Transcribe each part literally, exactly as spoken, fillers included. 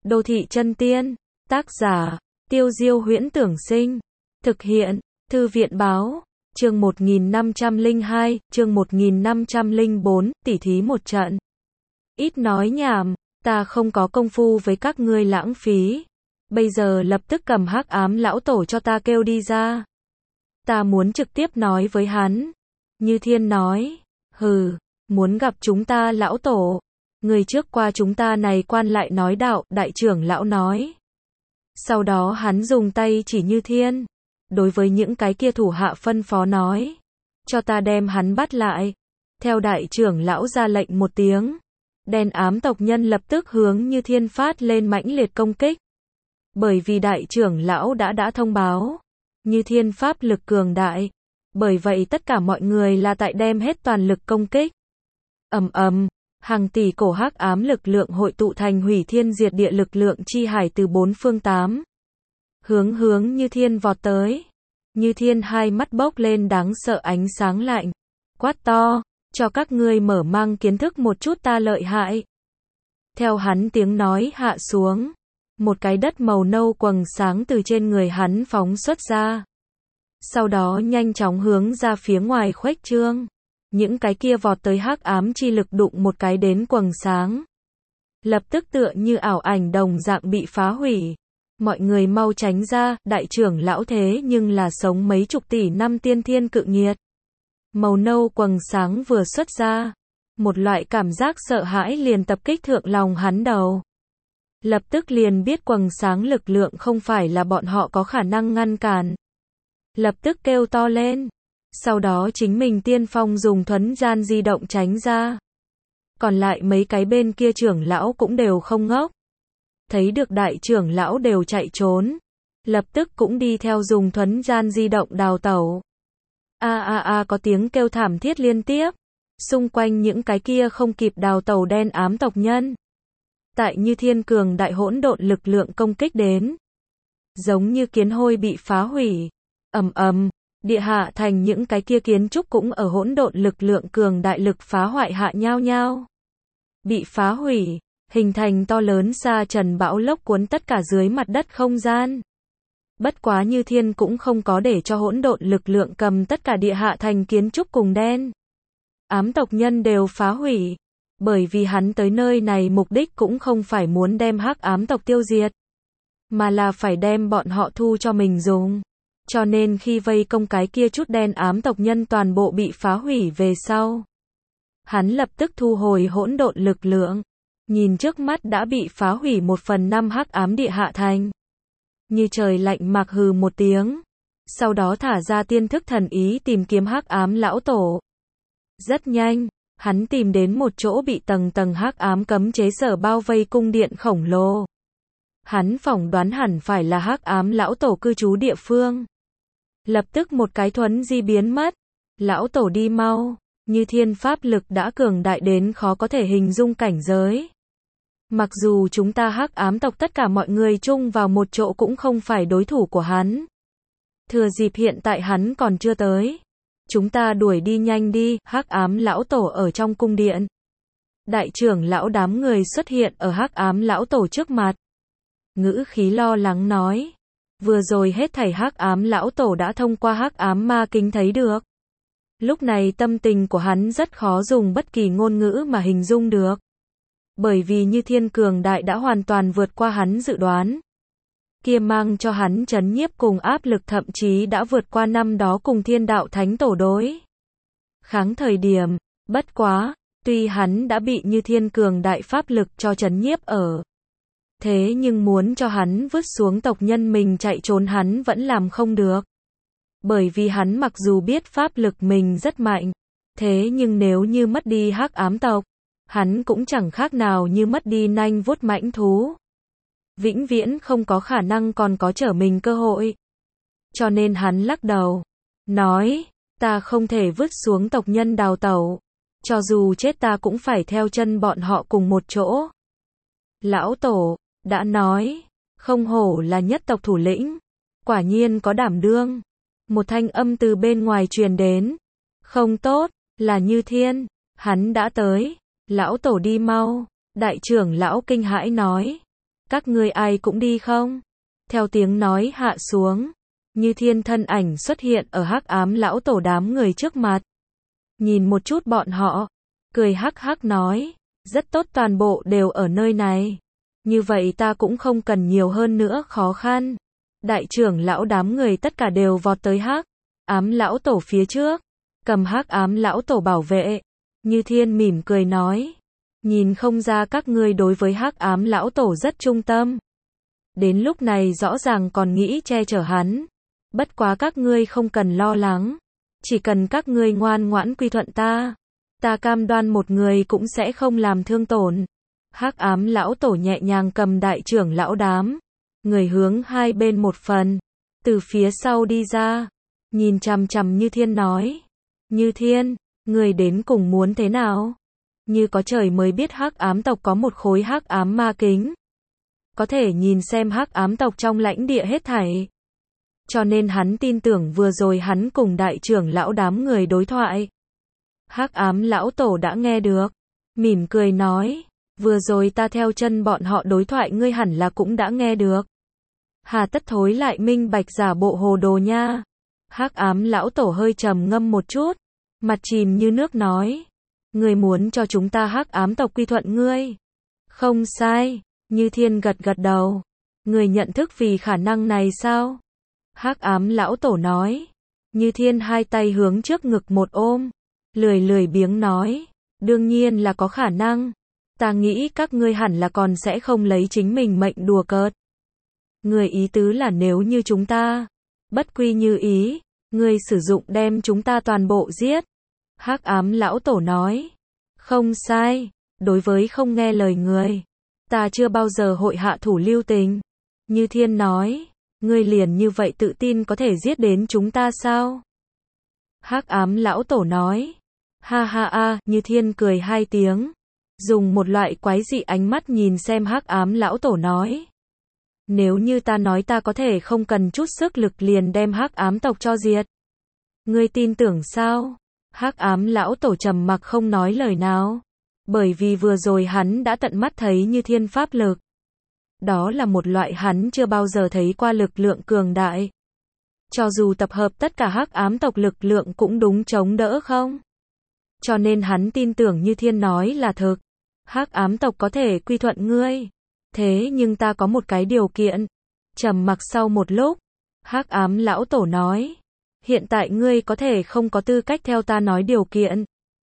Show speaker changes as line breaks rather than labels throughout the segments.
Đô thị chân tiên. Tác giả, Tiêu Diêu Huyễn Tưởng Sinh. Thực hiện, Thư viện Báo. Chương một nghìn năm trăm lẻ hai, chương một nghìn năm trăm lẻ bốn, tỉ thí một trận. Ít nói nhảm, ta không có công phu với các ngươi lãng phí. Bây giờ lập tức cầm Hắc Ám lão tổ cho ta kêu đi ra. Ta muốn trực tiếp nói với hắn. Như Thiên nói, hừ, muốn gặp chúng ta lão tổ. Người trước qua chúng ta này quan lại nói đạo, đại trưởng lão nói. Sau đó hắn dùng tay chỉ Như Thiên. Đối với những cái kia thủ hạ phân phó nói. Cho ta đem hắn bắt lại. Theo đại trưởng lão ra lệnh một tiếng. Đen ám tộc nhân lập tức hướng Như Thiên phát lên mãnh liệt công kích. Bởi vì đại trưởng lão đã đã thông báo. Như Thiên pháp lực cường đại. Bởi vậy tất cả mọi người là tại đem hết toàn lực công kích. Ầm ầm, hàng tỷ cổ hắc ám lực lượng hội tụ thành hủy thiên diệt địa lực lượng chi hải từ bốn phương tám hướng hướng Như Thiên vọt tới. Như Thiên hai mắt bốc lên đáng sợ ánh sáng lạnh, quát to, cho các ngươi mở mang kiến thức một chút ta lợi hại. Theo hắn tiếng nói hạ xuống, một cái đất màu nâu quầng sáng từ trên người hắn phóng xuất ra. Sau đó nhanh chóng hướng ra phía ngoài khuếch trương. Những cái kia vọt tới hắc ám chi lực đụng một cái đến quầng sáng. Lập tức tựa như ảo ảnh đồng dạng bị phá hủy. Mọi người mau tránh ra, đại trưởng lão thế nhưng là sống mấy chục tỷ năm tiên thiên cự nghiệt. Màu nâu quầng sáng vừa xuất ra. Một loại cảm giác sợ hãi liền tập kích thượng lòng hắn đầu. Lập tức liền biết quầng sáng lực lượng không phải là bọn họ có khả năng ngăn cản. Lập tức kêu to lên. Sau đó chính mình tiên phong dùng thuấn gian di động tránh ra. Còn lại mấy cái bên kia trưởng lão cũng đều không ngốc. Thấy được đại trưởng lão đều chạy trốn. Lập tức cũng đi theo dùng thuấn gian di động đào tẩu. A a a có tiếng kêu thảm thiết liên tiếp. Xung quanh những cái kia không kịp đào tẩu đen ám tộc nhân. Tại Như Thiên cường đại hỗn độn lực lượng công kích đến. Giống như kiến hôi bị phá hủy. Ầm ầm. Địa hạ thành những cái kia kiến trúc cũng ở hỗn độn lực lượng cường đại lực phá hoại hạ nhao nhao. Bị phá hủy, hình thành to lớn sa trần bão lốc cuốn tất cả dưới mặt đất không gian. Bất quá Như Thiên cũng không có để cho hỗn độn lực lượng cầm tất cả địa hạ thành kiến trúc cùng đen ám tộc nhân đều phá hủy. Bởi vì hắn tới nơi này mục đích cũng không phải muốn đem hắc ám tộc tiêu diệt. Mà là phải đem bọn họ thu cho mình dùng. Cho nên khi vây công cái kia chút đen ám tộc nhân toàn bộ bị phá hủy về sau. Hắn lập tức thu hồi hỗn độn lực lượng. Nhìn trước mắt đã bị phá hủy một phần năm hắc ám địa hạ thành. Như trời lạnh mặc hừ một tiếng. Sau đó thả ra tiên thức thần ý tìm kiếm hắc ám lão tổ. Rất nhanh, hắn tìm đến một chỗ bị tầng tầng hắc ám cấm chế sở bao vây cung điện khổng lồ. Hắn phỏng đoán hẳn phải là hắc ám lão tổ cư trú địa phương. Lập tức một cái thuấn di biến mất. Lão tổ đi mau. Như Thiên pháp lực đã cường đại đến khó có thể hình dung cảnh giới. Mặc dù chúng ta hắc ám tộc tất cả mọi người chung vào một chỗ cũng không phải đối thủ của hắn. Thừa dịp hiện tại hắn còn chưa tới. Chúng ta đuổi đi nhanh đi, hắc ám lão tổ ở trong cung điện. Đại trưởng lão đám người xuất hiện ở hắc ám lão tổ trước mặt. Ngữ khí lo lắng nói. Vừa rồi hết thảy hắc ám lão tổ đã thông qua hắc ám ma kính thấy được. Lúc này tâm tình của hắn rất khó dùng bất kỳ ngôn ngữ mà hình dung được. Bởi vì Như Thiên cường đại đã hoàn toàn vượt qua hắn dự đoán. Kia mang cho hắn chấn nhiếp cùng áp lực thậm chí đã vượt qua năm đó cùng Thiên Đạo Thánh tổ đối kháng thời điểm. Bất quá, tuy hắn đã bị Như Thiên cường đại pháp lực cho chấn nhiếp ở. Thế nhưng muốn cho hắn vứt xuống tộc nhân mình chạy trốn hắn vẫn làm không được. Bởi vì hắn mặc dù biết pháp lực mình rất mạnh. Thế nhưng nếu như mất đi hắc ám tộc. Hắn cũng chẳng khác nào như mất đi nanh vuốt mãnh thú. Vĩnh viễn không có khả năng còn có trở mình cơ hội. Cho nên hắn lắc đầu. Nói, ta không thể vứt xuống tộc nhân đào tẩu. Cho dù chết ta cũng phải theo chân bọn họ cùng một chỗ. Lão tổ đã nói, không hổ là nhất tộc thủ lĩnh. Quả nhiên có đảm đương. Một thanh âm từ bên ngoài truyền đến. Không tốt, là Như Thiên. Hắn đã tới. Lão tổ đi mau. Đại trưởng lão kinh hãi nói. Các ngươi ai cũng đi không? Theo tiếng nói hạ xuống, Như Thiên thân ảnh xuất hiện ở hắc ám lão tổ đám người trước mặt. Nhìn một chút bọn họ, cười hắc hắc nói, rất tốt, toàn bộ đều ở nơi này. Như vậy ta cũng không cần nhiều hơn nữa khó khăn. Đại trưởng lão đám người tất cả đều vọt tới hắc ám lão tổ phía trước, cầm hắc ám lão tổ bảo vệ. Như Thiên mỉm cười nói, nhìn không ra các ngươi đối với hắc ám lão tổ rất trung tâm. Đến lúc này rõ ràng còn nghĩ che chở hắn. Bất quá các ngươi không cần lo lắng. Chỉ cần các ngươi ngoan ngoãn quy thuận ta, ta cam đoan một người cũng sẽ không làm thương tổn. Hắc ám lão tổ nhẹ nhàng cầm đại trưởng lão đám người hướng hai bên một phần, từ phía sau đi ra, nhìn chằm chằm Như Thiên nói, Như Thiên, người đến cùng muốn thế nào? Như có trời mới biết hắc ám tộc có một khối hắc ám ma kính, có thể nhìn xem hắc ám tộc trong lãnh địa hết thảy. Cho nên hắn tin tưởng vừa rồi hắn cùng đại trưởng lão đám người đối thoại. Hắc ám lão tổ đã nghe được, mỉm cười nói, vừa rồi ta theo chân bọn họ đối thoại ngươi hẳn là cũng đã nghe được. Hà tất thối lại minh bạch giả bộ hồ đồ nha. Hắc ám lão tổ hơi trầm ngâm một chút, mặt chìm như nước nói, ngươi muốn cho chúng ta hắc ám tộc quy thuận ngươi. Không sai, Như Thiên gật gật đầu. Ngươi nhận thức vì khả năng này sao? Hắc ám lão tổ nói. Như Thiên hai tay hướng trước ngực một ôm, lười lười biếng nói, đương nhiên là có khả năng. Ta nghĩ các ngươi hẳn là còn sẽ không lấy chính mình mệnh đùa cợt. Người ý tứ là nếu như chúng ta bất quy như ý, ngươi sử dụng đem chúng ta toàn bộ giết. Hắc ám lão tổ nói, không sai, đối với không nghe lời người, ta chưa bao giờ hội hạ thủ lưu tình. Như Thiên nói, ngươi liền như vậy tự tin có thể giết đến chúng ta sao? Hắc ám lão tổ nói, ha ha a, Như Thiên cười hai tiếng, dùng một loại quái dị ánh mắt nhìn xem hắc ám lão tổ nói, nếu như ta nói ta có thể không cần chút sức lực liền đem hắc ám tộc cho diệt, ngươi tin tưởng sao? Hắc ám lão tổ trầm mặc không nói lời nào, bởi vì vừa rồi hắn đã tận mắt thấy Như Thiên pháp lực. Đó là một loại hắn chưa bao giờ thấy qua lực lượng cường đại. Cho dù tập hợp tất cả hắc ám tộc lực lượng cũng đúng chống đỡ không. Cho nên hắn tin tưởng Như Thiên nói là thực. Hắc ám tộc có thể quy thuận ngươi. Thế nhưng ta có một cái điều kiện. Trầm mặc sau một lúc, hắc ám lão tổ nói, hiện tại ngươi có thể không có tư cách theo ta nói điều kiện.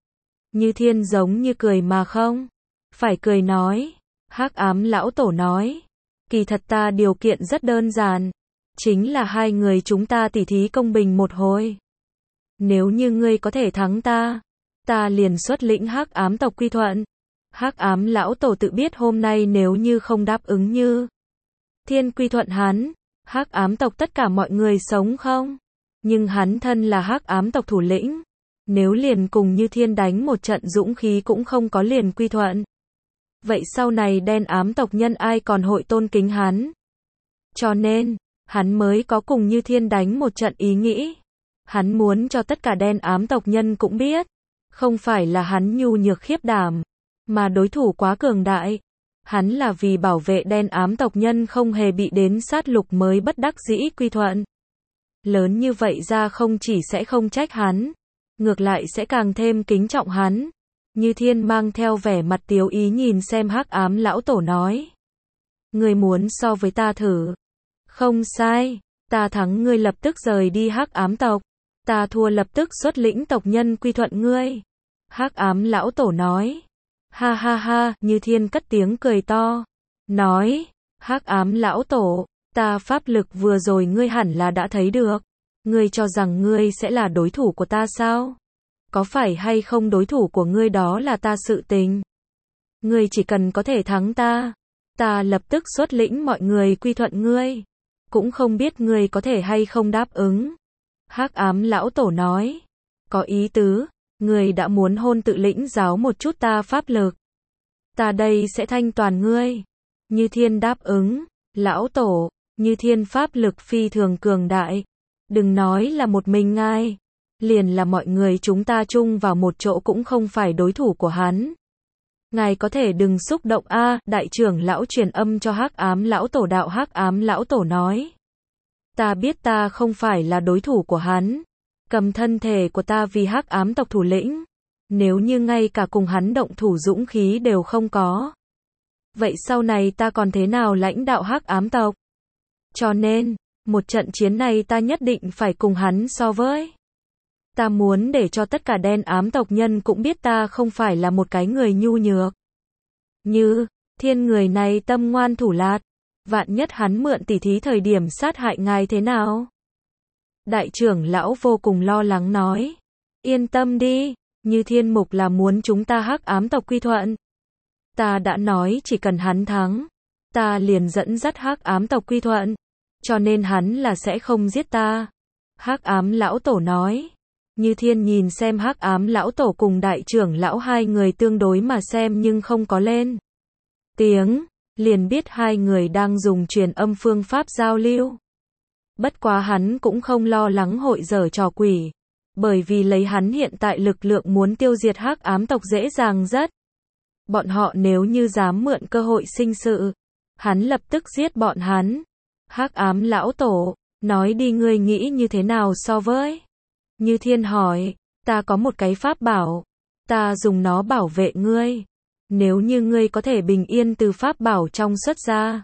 Như Thiên giống như cười mà không phải cười nói, hắc ám lão tổ nói, kỳ thật ta điều kiện rất đơn giản, chính là hai người chúng ta tỉ thí công bình một hồi. Nếu như ngươi có thể thắng ta, ta liền xuất lĩnh hắc ám tộc quy thuận. Hắc ám lão tổ tự biết hôm nay nếu như không đáp ứng Như Thiên quy thuận hắn, hắc ám tộc tất cả mọi người sống không? Nhưng hắn thân là hắc ám tộc thủ lĩnh, nếu liền cùng Như Thiên đánh một trận dũng khí cũng không có liền quy thuận. Vậy sau này đen ám tộc nhân ai còn hội tôn kính hắn? Cho nên, hắn mới có cùng Như Thiên đánh một trận ý nghĩ. Hắn muốn cho tất cả đen ám tộc nhân cũng biết, không phải là hắn nhu nhược khiếp đảm, mà đối thủ quá cường đại. Hắn là vì bảo vệ đen ám tộc nhân không hề bị đến sát lục mới bất đắc dĩ quy thuận. Lớn như vậy ra không chỉ sẽ không trách hắn, ngược lại sẽ càng thêm kính trọng hắn. Như Thiên mang theo vẻ mặt tiếu ý nhìn xem hắc ám lão tổ nói, ngươi muốn so với ta thử? Không sai, ta thắng ngươi lập tức rời đi hắc ám tộc, ta thua lập tức xuất lĩnh tộc nhân quy thuận ngươi. Hắc ám lão tổ nói, ha ha ha, Như Thiên cất tiếng cười to, nói, hắc ám lão tổ, ta pháp lực vừa rồi ngươi hẳn là đã thấy được, ngươi cho rằng ngươi sẽ là đối thủ của ta sao? Có phải hay không đối thủ của ngươi đó là ta sự tình. Ngươi chỉ cần có thể thắng ta, ta lập tức xuất lĩnh mọi người quy thuận ngươi. Cũng không biết ngươi có thể hay không đáp ứng. Hắc ám lão tổ nói, có ý tứ, ngươi đã muốn hôn tự lĩnh giáo một chút ta pháp lực. Ta đây sẽ thanh toàn ngươi. Như Thiên đáp ứng, lão tổ, Như Thiên pháp lực phi thường cường đại. Đừng nói là một mình ngài, liền là mọi người chúng ta chung vào một chỗ cũng không phải đối thủ của hắn. Ngài có thể đừng xúc động a, đại trưởng lão truyền âm cho Hắc Ám lão tổ. Đạo Hắc Ám lão tổ nói, ta biết ta không phải là đối thủ của hắn. Cầm thân thể của ta vì Hắc Ám tộc thủ lĩnh. Nếu như ngay cả cùng hắn động thủ dũng khí đều không có, vậy sau này ta còn thế nào lãnh đạo Hắc Ám tộc? Cho nên, một trận chiến này ta nhất định phải cùng hắn so với. Ta muốn để cho tất cả đen ám tộc nhân cũng biết ta không phải là một cái người nhu nhược. Như Thiên người này tâm ngoan thủ lạt, vạn nhất hắn mượn tỉ thí thời điểm sát hại ngài thế nào? Đại trưởng lão vô cùng lo lắng nói, yên tâm đi, Như Thiên mục là muốn chúng ta Hắc Ám tộc quy thuận. Ta đã nói chỉ cần hắn thắng, ta liền dẫn dắt Hắc Ám tộc quy thuận, cho nên hắn là sẽ không giết ta. Hắc Ám lão tổ nói. Như Thiên nhìn xem Hắc Ám lão tổ cùng đại trưởng lão hai người tương đối mà xem nhưng không có lên tiếng, liền biết hai người đang dùng truyền âm phương pháp giao lưu. Bất quá hắn cũng không lo lắng hội giở trò quỷ, bởi vì lấy hắn hiện tại lực lượng muốn tiêu diệt Hắc Ám tộc dễ dàng rất. Bọn họ nếu như dám mượn cơ hội sinh sự, hắn lập tức giết bọn hắn. Hắc Ám lão tổ, nói đi ngươi nghĩ như thế nào so với? Như Thiên hỏi, ta có một cái pháp bảo, ta dùng nó bảo vệ ngươi. Nếu như ngươi có thể bình yên từ pháp bảo trong xuất ra,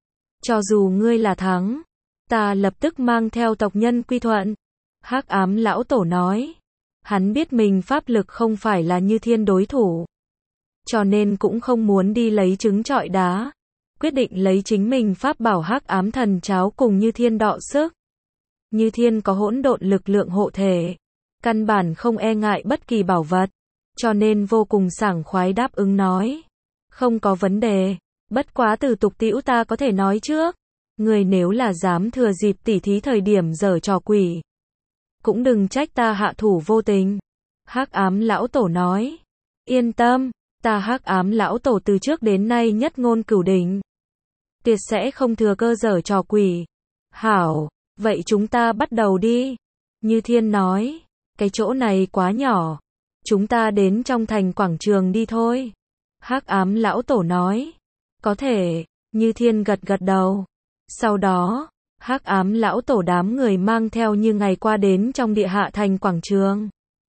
cho dù ngươi là thắng, ta lập tức mang theo tộc nhân quy thuận. Hắc Ám lão tổ nói, hắn biết mình pháp lực không phải là Như Thiên đối thủ, cho nên cũng không muốn đi lấy trứng trọi đá, quyết định lấy chính mình pháp bảo Hắc Ám thần cháo cùng Như Thiên đọ sức. Như Thiên có hỗn độn lực lượng hộ thể, căn bản không e ngại bất kỳ bảo vật, cho nên vô cùng sảng khoái đáp ứng nói, không có vấn đề, bất quá từ tục tĩu ta có thể nói trước, người nếu là dám thừa dịp tỉ thí thời điểm giở trò quỷ, cũng đừng trách ta hạ thủ vô tình. Hắc Ám lão tổ nói, yên tâm, ta Hắc Ám lão tổ từ trước đến nay nhất ngôn cửu đỉnh, tuyệt sẽ không thừa cơ giở trò quỷ. Hảo, vậy chúng ta bắt đầu đi. Như Thiên nói, cái chỗ này quá nhỏ, chúng ta đến trong thành quảng trường đi thôi. Hắc Ám lão tổ nói, có thể. Như Thiên gật gật đầu. Sau đó, Hắc Ám lão tổ đám người mang theo Như Ngày qua đến trong địa hạ thành quảng trường.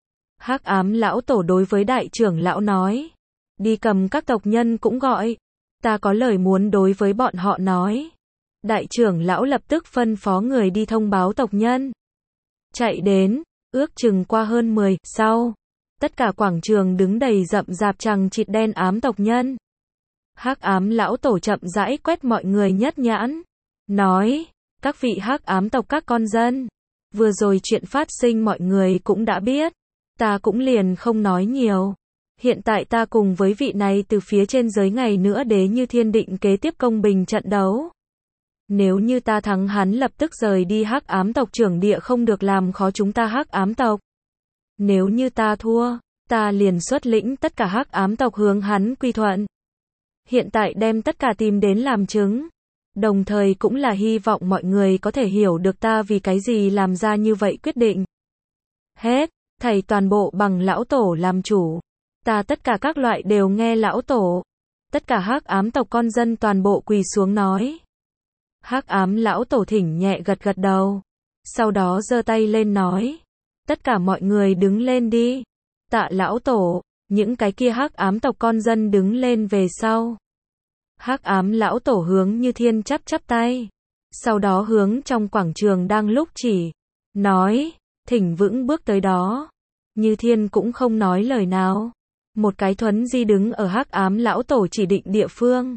Hắc Ám lão tổ đối với đại trưởng lão nói, đi cầm các tộc nhân cũng gọi, ta có lời muốn đối với bọn họ nói. Đại trưởng lão lập tức phân phó người đi thông báo tộc nhân. Chạy đến, ước chừng qua hơn mười, sau, tất cả quảng trường đứng đầy rậm rạp chằng chịt đen ám tộc nhân. Hắc Ám lão tổ chậm rãi quét mọi người nhất nhãn, nói, các vị Hắc Ám tộc các con dân, vừa rồi chuyện phát sinh mọi người cũng đã biết, ta cũng liền không nói nhiều. Hiện tại ta cùng với vị này từ phía trên giới ngày nữa đế Như Thiên định kế tiếp công bình trận đấu. Nếu như ta thắng hắn lập tức rời đi Hắc Ám tộc trưởng địa không được làm khó chúng ta Hắc Ám tộc. Nếu như ta thua, ta liền xuất lĩnh tất cả Hắc Ám tộc hướng hắn quy thuận. Hiện tại đem tất cả tìm đến làm chứng. Đồng thời cũng là hy vọng mọi người có thể hiểu được ta vì cái gì làm ra như vậy quyết định. Hết, thầy toàn bộ bằng lão tổ làm chủ. Ta tất cả các loại đều nghe lão tổ. Tất cả Hắc Ám tộc con dân toàn bộ quỳ xuống nói. Hắc Ám lão tổ thỉnh nhẹ gật gật đầu. Sau đó giơ tay lên nói. Tất cả mọi người đứng lên đi. Tạ lão tổ, những cái kia Hắc Ám tộc con dân đứng lên về sau. Hắc Ám lão tổ hướng Như Thiên chắp chắp tay. Sau đó hướng trong quảng trường đang lúc chỉ. Nói, thỉnh vững bước tới đó. Như Thiên cũng không nói lời nào. Một cái thuấn di đứng ở Hắc Ám lão tổ chỉ định địa phương.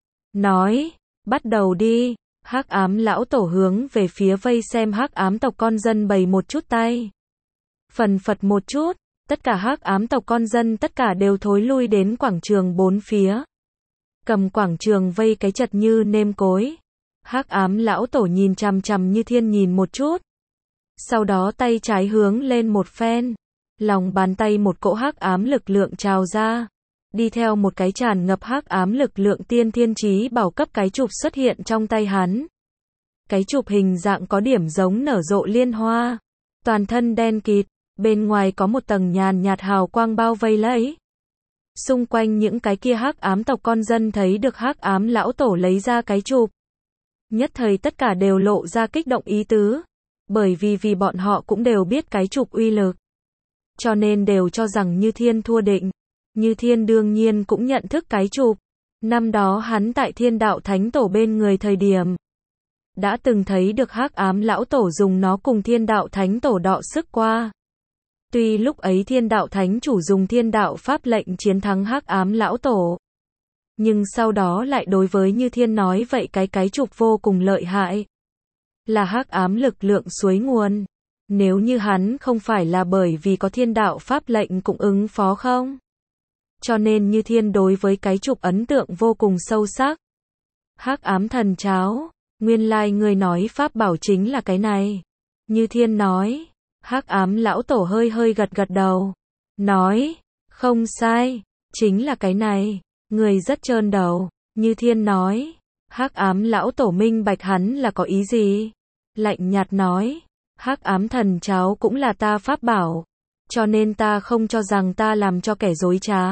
Nói, bắt đầu đi. Hắc Ám lão tổ hướng về phía vây xem Hắc Ám tộc con dân bày một chút tay. Phần phật một chút, tất cả Hắc Ám tộc con dân tất cả đều thối lui đến quảng trường bốn phía. Cầm quảng trường vây cái chật như nêm cối. Hắc Ám lão tổ nhìn chằm chằm Như Thiên nhìn một chút. Sau đó tay trái hướng lên một phen. Lòng bàn tay một cỗ Hắc Ám lực lượng trào ra. Đi theo một cái tràn ngập Hắc Ám lực lượng tiên thiên chí bảo cấp cái chụp xuất hiện trong tay hắn. Cái chụp hình dạng có điểm giống nở rộ liên hoa. Toàn thân đen kịt, bên ngoài có một tầng nhàn nhạt hào quang bao vây lấy. Xung quanh những cái kia hắc ám tộc con dân thấy được hắc ám lão tổ lấy ra cái chụp. Nhất thời tất cả đều lộ ra kích động ý tứ. Bởi vì vì bọn họ cũng đều biết cái chụp uy lực. Cho nên đều cho rằng Như Thiên thua định. Như Thiên đương nhiên cũng nhận thức cái chụp. Năm đó hắn tại Thiên Đạo Thánh Tổ bên người thời điểm. Đã từng thấy được hắc ám lão tổ dùng nó cùng Thiên Đạo Thánh Tổ đọ sức qua. Tuy lúc ấy Thiên Đạo Thánh Chủ dùng Thiên Đạo Pháp lệnh chiến thắng hắc ám lão tổ. Nhưng sau đó lại đối với Như Thiên nói vậy cái cái chụp vô cùng lợi hại. Là hắc ám lực lượng suối nguồn. Nếu như hắn không phải là bởi vì có Thiên Đạo Pháp lệnh cũng ứng phó không? Cho nên Như Thiên đối với cái chụp ấn tượng vô cùng sâu sắc. Hắc ám thần cháo, nguyên lai người nói pháp bảo chính là cái này. Như Thiên nói, hắc ám lão tổ hơi hơi gật gật đầu. Nói, không sai, chính là cái này. Người rất trơn đầu. Như Thiên nói, hắc ám lão tổ minh bạch hắn là có ý gì? Lạnh nhạt nói, hắc ám thần cháo cũng là ta pháp bảo. Cho nên ta không cho rằng ta làm cho kẻ dối trá.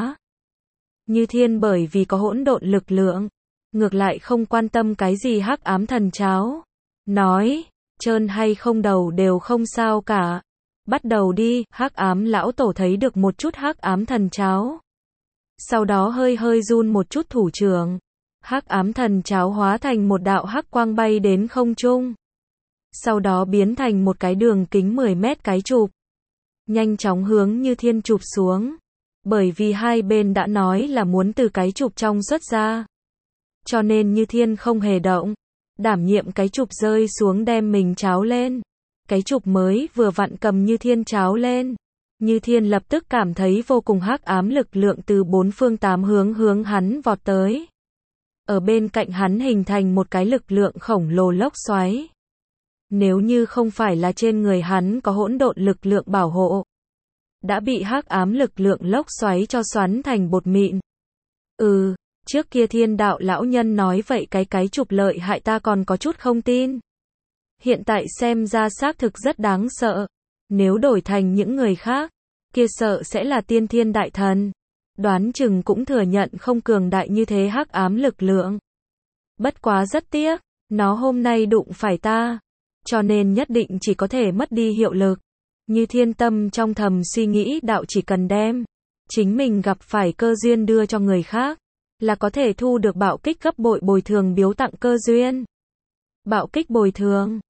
Như Thiên bởi vì có hỗn độn lực lượng. Ngược lại không quan tâm cái gì hắc ám thần cháo. Nói, trơn hay không đầu đều không sao cả. Bắt đầu đi, hắc ám lão tổ thấy được một chút hắc ám thần cháo. Sau đó hơi hơi run một chút thủ trưởng. Hắc ám thần cháo hóa thành một đạo hắc quang bay đến không trung. Sau đó biến thành một cái đường kính mười mét cái chụp. Nhanh chóng hướng Như Thiên chụp xuống. Bởi vì hai bên đã nói là muốn từ cái chụp trong xuất ra. Cho nên Như Thiên không hề động. Đảm nhiệm cái chụp rơi xuống đem mình cháo lên. Cái chụp mới vừa vặn cầm Như Thiên cháo lên. Như Thiên lập tức cảm thấy vô cùng hắc ám lực lượng từ bốn phương tám hướng hướng hắn vọt tới. Ở bên cạnh hắn hình thành một cái lực lượng khổng lồ lốc xoáy. Nếu như không phải là trên người hắn có hỗn độn lực lượng bảo hộ, đã bị hắc ám lực lượng lốc xoáy cho xoắn thành bột mịn. Ừ, trước kia Thiên Đạo lão nhân nói vậy cái cái chụp lợi hại ta còn có chút không tin. Hiện tại xem ra xác thực rất đáng sợ. Nếu đổi thành những người khác, kia sợ sẽ là tiên thiên đại thần. Đoán chừng cũng thừa nhận không cường đại như thế hắc ám lực lượng. Bất quá rất tiếc, nó hôm nay đụng phải ta. Cho nên nhất định chỉ có thể mất đi hiệu lực. Như Thiên tâm trong thầm suy nghĩ đạo chỉ cần đem chính mình gặp phải cơ duyên đưa cho người khác, là có thể thu được bạo kích gấp bội bồi thường biếu tặng cơ duyên. Bạo kích bồi thường,